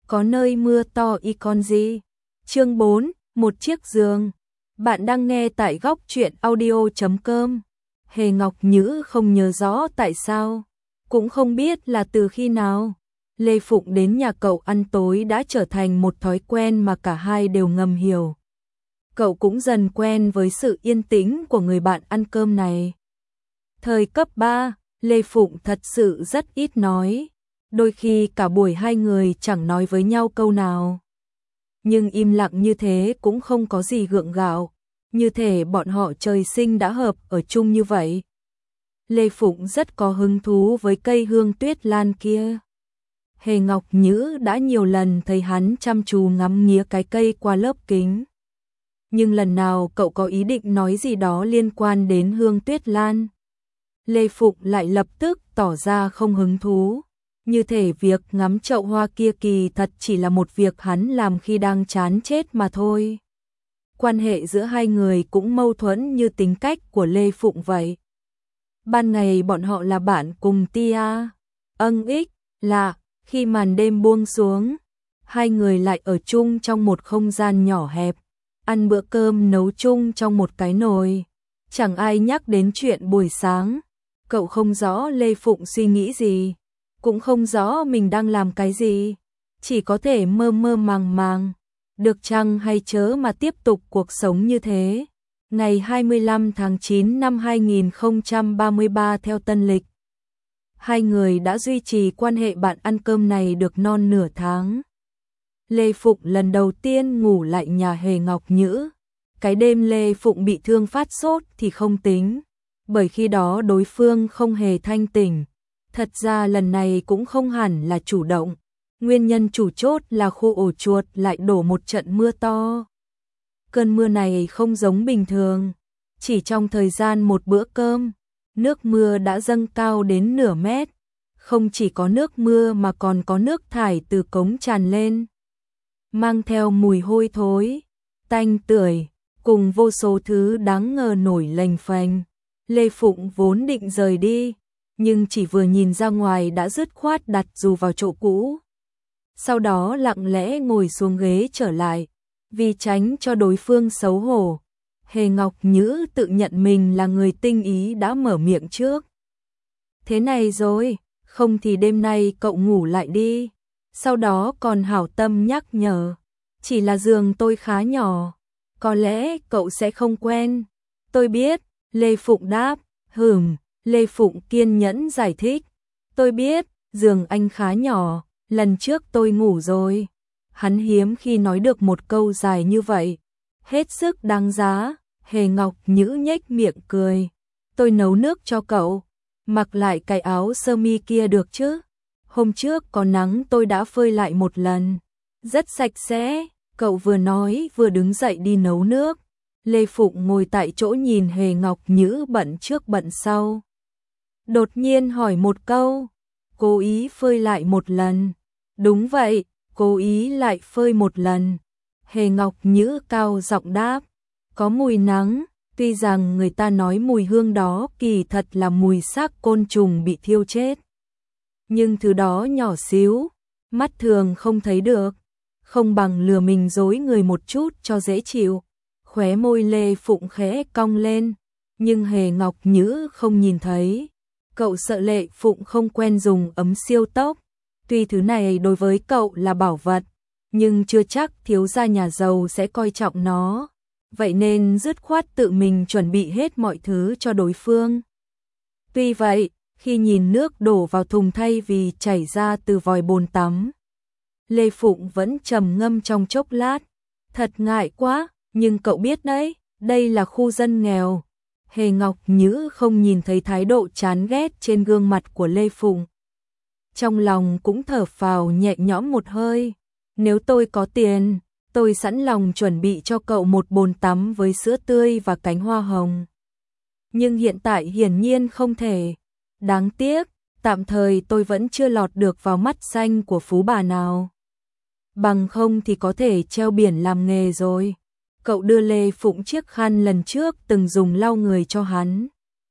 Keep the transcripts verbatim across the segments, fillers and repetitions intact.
có nơi mưa to y con gì. Chương bốn, một chiếc giường. Bạn đang nghe tại góc truyện audio chấm com. Hề Ngọc Nhữ không nhớ rõ tại sao, cũng không biết là từ khi nào. Lê Phụng đến nhà cậu ăn tối đã trở thành một thói quen mà cả hai đều ngầm hiểu. Cậu cũng dần quen với sự yên tĩnh của người bạn ăn cơm này. Thời cấp ba, Lê Phụng thật sự rất ít nói. Đôi khi cả buổi hai người chẳng nói với nhau câu nào. Nhưng im lặng như thế cũng không có gì gượng gạo. Như thể bọn họ trời sinh đã hợp ở chung như vậy. Lê Phụng rất có hứng thú với cây hương tuyết lan kia. Hề Ngọc Nhữ đã nhiều lần thấy hắn chăm chú ngắm nghía cái cây qua lớp kính. Nhưng lần nào cậu có ý định nói gì đó liên quan đến hương tuyết lan, Lê Phụng lại lập tức tỏ ra không hứng thú. Như thể việc ngắm chậu hoa kia kỳ thật chỉ là một việc hắn làm khi đang chán chết mà thôi. Quan hệ giữa hai người cũng mâu thuẫn như tính cách của Lê Phụng vậy. Ban ngày bọn họ là bạn cùng Tia, ân ích, lạ, khi màn đêm buông xuống, hai người lại ở chung trong một không gian nhỏ hẹp, ăn bữa cơm nấu chung trong một cái nồi. Chẳng ai nhắc đến chuyện buổi sáng, cậu không rõ Lê Phụng suy nghĩ gì, cũng không rõ mình đang làm cái gì, chỉ có thể mơ mơ màng màng, được chăng hay chớ mà tiếp tục cuộc sống như thế. Ngày hai mươi lăm tháng chín năm hai nghìn không trăm ba mươi ba theo tân lịch, hai người đã duy trì quan hệ bạn ăn cơm này được non nửa tháng. Lê Phụng lần đầu tiên ngủ lại nhà Hề Ngọc Nhữ. Cái đêm Lê Phụng bị thương phát sốt thì không tính, bởi khi đó đối phương không hề thanh tỉnh. Thật ra lần này cũng không hẳn là chủ động. Nguyên nhân chủ chốt là khu ổ chuột lại đổ một trận mưa to. Cơn mưa này không giống bình thường. Chỉ trong thời gian một bữa cơm, nước mưa đã dâng cao đến nửa mét. Không chỉ có nước mưa mà còn có nước thải từ cống tràn lên, mang theo mùi hôi thối, tanh tưởi, cùng vô số thứ đáng ngờ nổi lềnh phềnh. Lê Phụng vốn định rời đi, nhưng chỉ vừa nhìn ra ngoài đã dứt khoát đặt dù vào chỗ cũ. Sau đó lặng lẽ ngồi xuống ghế trở lại, vì tránh cho đối phương xấu hổ. Hề Ngọc Nhữ tự nhận mình là người tinh ý đã mở miệng trước. Thế này rồi, không thì đêm nay cậu ngủ lại đi. Sau đó còn hảo tâm nhắc nhở, chỉ là giường tôi khá nhỏ, có lẽ cậu sẽ không quen. Tôi biết, Lê Phụng đáp. Hừm, Lê Phụng kiên nhẫn giải thích. Tôi biết, giường anh khá nhỏ, lần trước tôi ngủ rồi. Hắn hiếm khi nói được một câu dài như vậy. Hết sức đáng giá. Hề Ngọc Nhữ nhếch miệng cười. Tôi nấu nước cho cậu, mặc lại cái áo sơ mi kia được chứ? Hôm trước có nắng tôi đã phơi lại một lần, rất sạch sẽ. Cậu vừa nói vừa đứng dậy đi nấu nước. Lê Phụng ngồi tại chỗ nhìn Hề Ngọc Nhữ bận trước bận sau. Đột nhiên hỏi một câu, cố ý phơi lại một lần. Đúng vậy, cố ý lại phơi một lần. Hề Ngọc Nhữ cao giọng đáp, có mùi nắng, tuy rằng người ta nói mùi hương đó kỳ thật là mùi xác côn trùng bị thiêu chết. Nhưng thứ đó nhỏ xíu, mắt thường không thấy được, không bằng lừa mình dối người một chút cho dễ chịu. Khóe môi Lê Phụng khẽ cong lên, nhưng Hề Ngọc Nhữ không nhìn thấy. Cậu sợ Lê Phụng không quen dùng ấm siêu tốc. Tuy thứ này đối với cậu là bảo vật, nhưng chưa chắc thiếu gia nhà giàu sẽ coi trọng nó. Vậy nên dứt khoát tự mình chuẩn bị hết mọi thứ cho đối phương. Tuy vậy, khi nhìn nước đổ vào thùng thay vì chảy ra từ vòi bồn tắm, Lê Phụng vẫn trầm ngâm trong chốc lát. Thật ngại quá, nhưng cậu biết đấy, đây là khu dân nghèo. Hề Ngọc Nhữ không nhìn thấy thái độ chán ghét trên gương mặt của Lê Phụng. Trong lòng cũng thở phào nhẹ nhõm một hơi. Nếu tôi có tiền, tôi sẵn lòng chuẩn bị cho cậu một bồn tắm với sữa tươi và cánh hoa hồng. Nhưng hiện tại hiển nhiên không thể. Đáng tiếc, tạm thời tôi vẫn chưa lọt được vào mắt xanh của phú bà nào. Bằng không thì có thể treo biển làm nghề rồi. Cậu đưa Lê Phụng chiếc khăn lần trước từng dùng lau người cho hắn.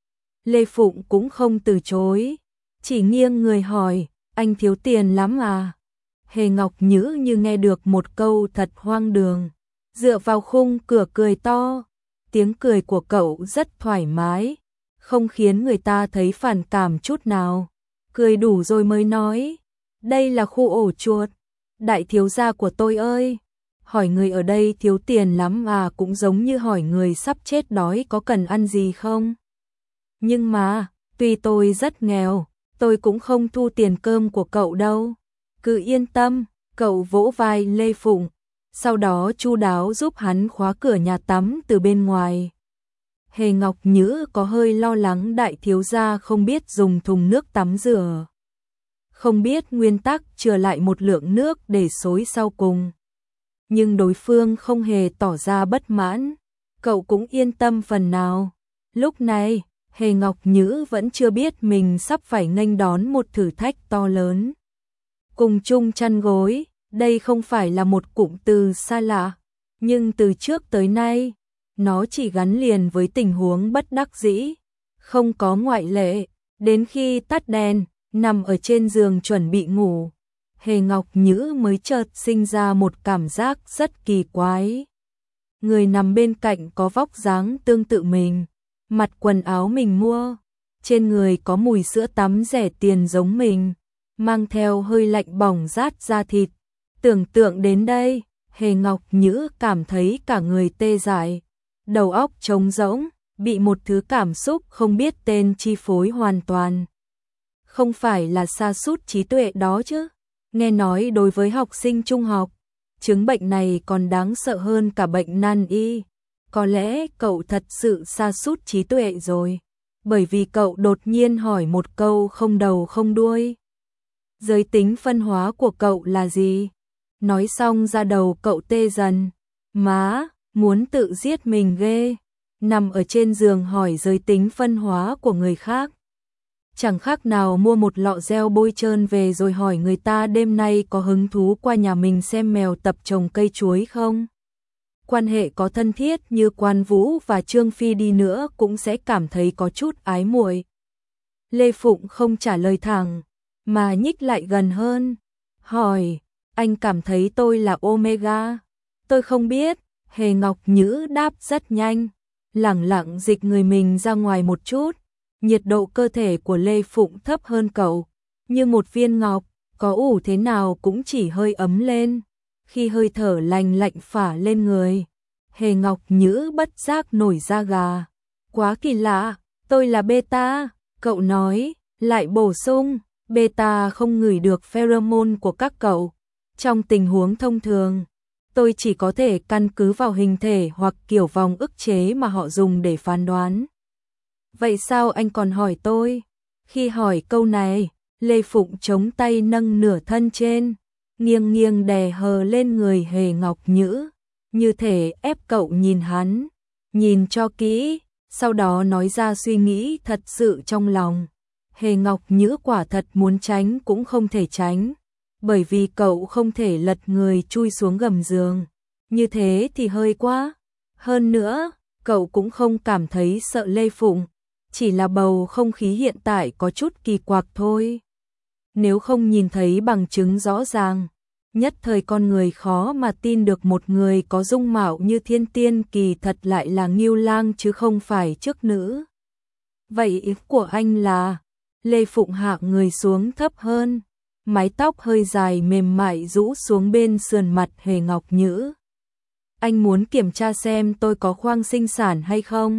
Lê Phụng cũng không từ chối, chỉ nghiêng người hỏi, anh thiếu tiền lắm à? Hề Ngọc Nhữ như nghe được một câu thật hoang đường, dựa vào khung cửa cười to. Tiếng cười của cậu rất thoải mái, không khiến người ta thấy phản cảm chút nào. Cười đủ rồi mới nói, đây là khu ổ chuột. Đại thiếu gia của tôi ơi, hỏi người ở đây thiếu tiền lắm à, cũng giống như hỏi người sắp chết đói có cần ăn gì không. Nhưng mà, tuy tôi rất nghèo, tôi cũng không thu tiền cơm của cậu đâu. Cứ yên tâm, cậu vỗ vai Lê Phụng, sau đó chu đáo giúp hắn khóa cửa nhà tắm từ bên ngoài. Hề Ngọc Nhữ có hơi lo lắng đại thiếu gia không biết dùng thùng nước tắm rửa, không biết nguyên tắc chừa lại một lượng nước để xối sau cùng. Nhưng đối phương không hề tỏ ra bất mãn, cậu cũng yên tâm phần nào. Lúc này, Hề Ngọc Nhữ vẫn chưa biết mình sắp phải nghênh đón một thử thách to lớn. Cùng chung chăn gối, đây không phải là một cụm từ xa lạ, nhưng từ trước tới nay, nó chỉ gắn liền với tình huống bất đắc dĩ, không có ngoại lệ. Đến khi tắt đèn, nằm ở trên giường chuẩn bị ngủ, Hề Ngọc Nhữ mới chợt sinh ra một cảm giác rất kỳ quái. Người nằm bên cạnh có vóc dáng tương tự mình, mặc quần áo mình mua, trên người có mùi sữa tắm rẻ tiền giống mình, mang theo hơi lạnh bỏng rát da thịt. Tưởng tượng đến đây, Hề Ngọc Nhữ cảm thấy cả người tê dại, đầu óc trống rỗng, bị một thứ cảm xúc không biết tên chi phối hoàn toàn. Không phải là sa sút trí tuệ đó chứ? Nghe nói đối với học sinh trung học, chứng bệnh này còn đáng sợ hơn cả bệnh nan y. Có lẽ cậu thật sự sa sút trí tuệ rồi, bởi vì cậu đột nhiên hỏi một câu không đầu không đuôi. Giới tính phân hóa của cậu là gì? Nói xong ra đầu cậu tê dần. Má, muốn tự giết mình ghê. Nằm ở trên giường hỏi giới tính phân hóa của người khác. Chẳng khác nào mua một lọ gel bôi trơn về rồi hỏi người ta đêm nay có hứng thú qua nhà mình xem mèo tập trồng cây chuối không? Quan hệ có thân thiết như Quan Vũ và Trương Phi đi nữa cũng sẽ cảm thấy có chút ái muội. Lê Phụng không trả lời thẳng, mà nhích lại gần hơn, hỏi, anh cảm thấy tôi là Omega? Tôi không biết. Hề Ngọc Nhữ đáp rất nhanh, lẳng lặng dịch người mình ra ngoài một chút. Nhiệt độ cơ thể của Lê Phụng thấp hơn cậu, như một viên ngọc, có ủ thế nào cũng chỉ hơi ấm lên. Khi hơi thở lành lạnh phả lên người, Hề Ngọc Nhữ bất giác nổi da gà. Quá kỳ lạ, tôi là beta, cậu nói, lại bổ sung, beta không ngửi được pheromone của các cậu. Trong tình huống thông thường, tôi chỉ có thể căn cứ vào hình thể hoặc kiểu vòng ức chế mà họ dùng để phán đoán. Vậy sao anh còn hỏi tôi? Khi hỏi câu này, Lê Phụng chống tay nâng nửa thân trên, nghiêng nghiêng đè hờ lên người Hề Ngọc Nhữ, như thể ép cậu nhìn hắn, nhìn cho kỹ, sau đó nói ra suy nghĩ thật sự trong lòng. Hề Ngọc Nhữ quả thật muốn tránh cũng không thể tránh, bởi vì cậu không thể lật người chui xuống gầm giường, như thế thì hơi quá. Hơn nữa, cậu cũng không cảm thấy sợ Lê Phụng, chỉ là bầu không khí hiện tại có chút kỳ quặc thôi. Nếu không nhìn thấy bằng chứng rõ ràng, nhất thời con người khó mà tin được một người có dung mạo như thiên tiên kỳ thật lại là Ngưu Lang chứ không phải chức nữ. Vậy ý của anh là? Lê Phụng hạ người xuống thấp hơn, mái tóc hơi dài mềm mại rũ xuống bên sườn mặt Hề Ngọc Nhữ. Anh muốn kiểm tra xem tôi có khoang sinh sản hay không?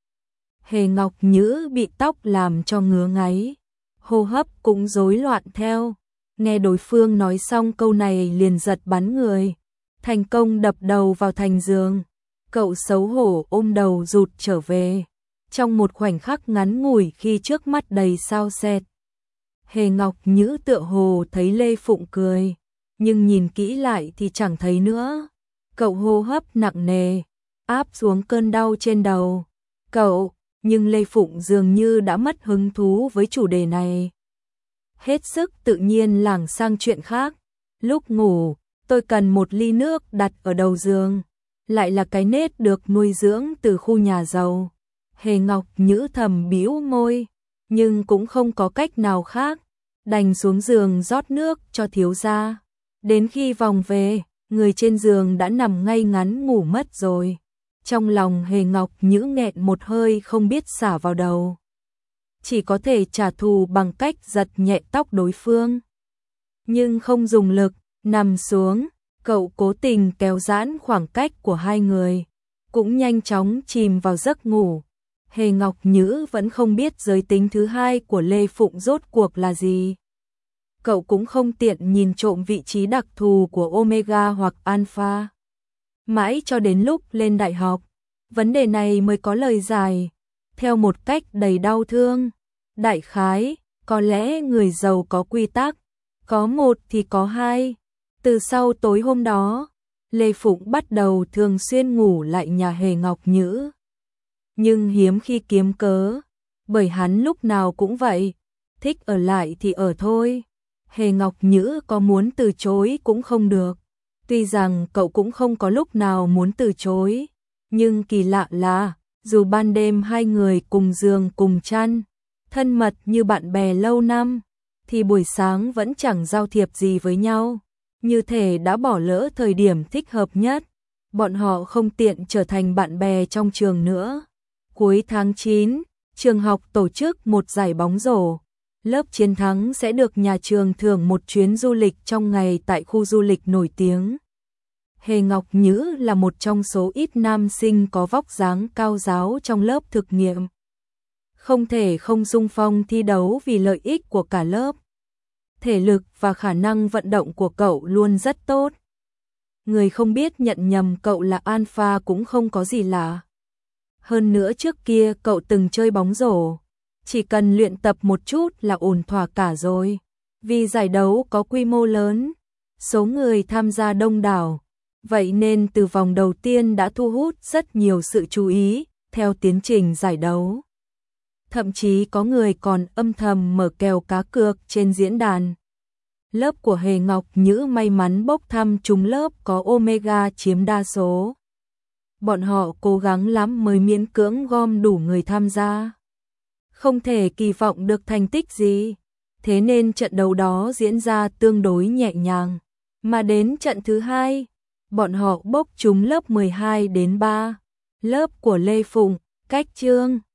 Hề Ngọc Nhữ bị tóc làm cho ngứa ngáy, hô hấp cũng rối loạn theo. Nghe đối phương nói xong câu này liền giật bắn người, thành công đập đầu vào thành giường. Cậu xấu hổ ôm đầu rụt trở về, trong một khoảnh khắc ngắn ngủi khi trước mắt đầy sao sét. Hề Ngọc Nhữ tựa hồ thấy Lê Phụng cười, nhưng nhìn kỹ lại thì chẳng thấy nữa. Cậu hô hấp nặng nề, áp xuống cơn đau trên đầu. Cậu, nhưng Lê Phụng dường như đã mất hứng thú với chủ đề này. Hết sức tự nhiên lảng sang chuyện khác. Lúc ngủ, tôi cần một ly nước đặt ở đầu giường, lại là cái nết được nuôi dưỡng từ khu nhà giàu. Hề Ngọc Nhữ thầm bĩu môi, nhưng cũng không có cách nào khác, đành xuống giường rót nước cho thiếu gia. Đến khi vòng về, người trên giường đã nằm ngay ngắn ngủ mất rồi. Trong lòng Hề Ngọc Nhữ nghẹn một hơi không biết xả vào đầu. Chỉ có thể trả thù bằng cách giật nhẹ tóc đối phương. Nhưng không dùng lực, nằm xuống, cậu cố tình kéo giãn khoảng cách của hai người. Cũng nhanh chóng chìm vào giấc ngủ. Hề Ngọc Nhữ vẫn không biết giới tính thứ hai của Lê Phụng rốt cuộc là gì. Cậu cũng không tiện nhìn trộm vị trí đặc thù của Omega hoặc Alpha. Mãi cho đến lúc lên đại học, vấn đề này mới có lời giải, theo một cách đầy đau thương. Đại khái, có lẽ người giàu có quy tắc, có một thì có hai. Từ sau tối hôm đó, Lê Phụng bắt đầu thường xuyên ngủ lại nhà Hề Ngọc Nhữ. Nhưng hiếm khi kiếm cớ, bởi hắn lúc nào cũng vậy, thích ở lại thì ở thôi. Hề Ngọc Nhữ có muốn từ chối cũng không được. Tuy rằng cậu cũng không có lúc nào muốn từ chối, nhưng kỳ lạ là, dù ban đêm hai người cùng giường cùng chăn, thân mật như bạn bè lâu năm, thì buổi sáng vẫn chẳng giao thiệp gì với nhau, như thể đã bỏ lỡ thời điểm thích hợp nhất. Bọn họ không tiện trở thành bạn bè trong trường nữa. Cuối tháng chín, trường học tổ chức một giải bóng rổ. Lớp chiến thắng sẽ được nhà trường thưởng một chuyến du lịch trong ngày tại khu du lịch nổi tiếng. Hề Ngọc Nhữ là một trong số ít nam sinh có vóc dáng cao ráo trong lớp thực nghiệm. Không thể không xung phong thi đấu vì lợi ích của cả lớp. Thể lực và khả năng vận động của cậu luôn rất tốt. Người không biết nhận nhầm cậu là Alpha cũng không có gì lạ. Hơn nữa trước kia cậu từng chơi bóng rổ. Chỉ cần luyện tập một chút là ổn thỏa cả rồi. Vì giải đấu có quy mô lớn, số người tham gia đông đảo, vậy nên từ vòng đầu tiên đã thu hút rất nhiều sự chú ý theo tiến trình giải đấu. Thậm chí có người còn âm thầm mở kèo cá cược trên diễn đàn. Lớp của Hề Ngọc Nhữ may mắn bốc thăm trúng lớp có Omega chiếm đa số. Bọn họ cố gắng lắm mới miễn cưỡng gom đủ người tham gia. Không thể kỳ vọng được thành tích gì, thế nên trận đấu đó diễn ra tương đối nhẹ nhàng. Mà đến trận thứ hai, bọn họ bốc trúng lớp mười hai đến ba, lớp của Lê Phụng, Cách Trương,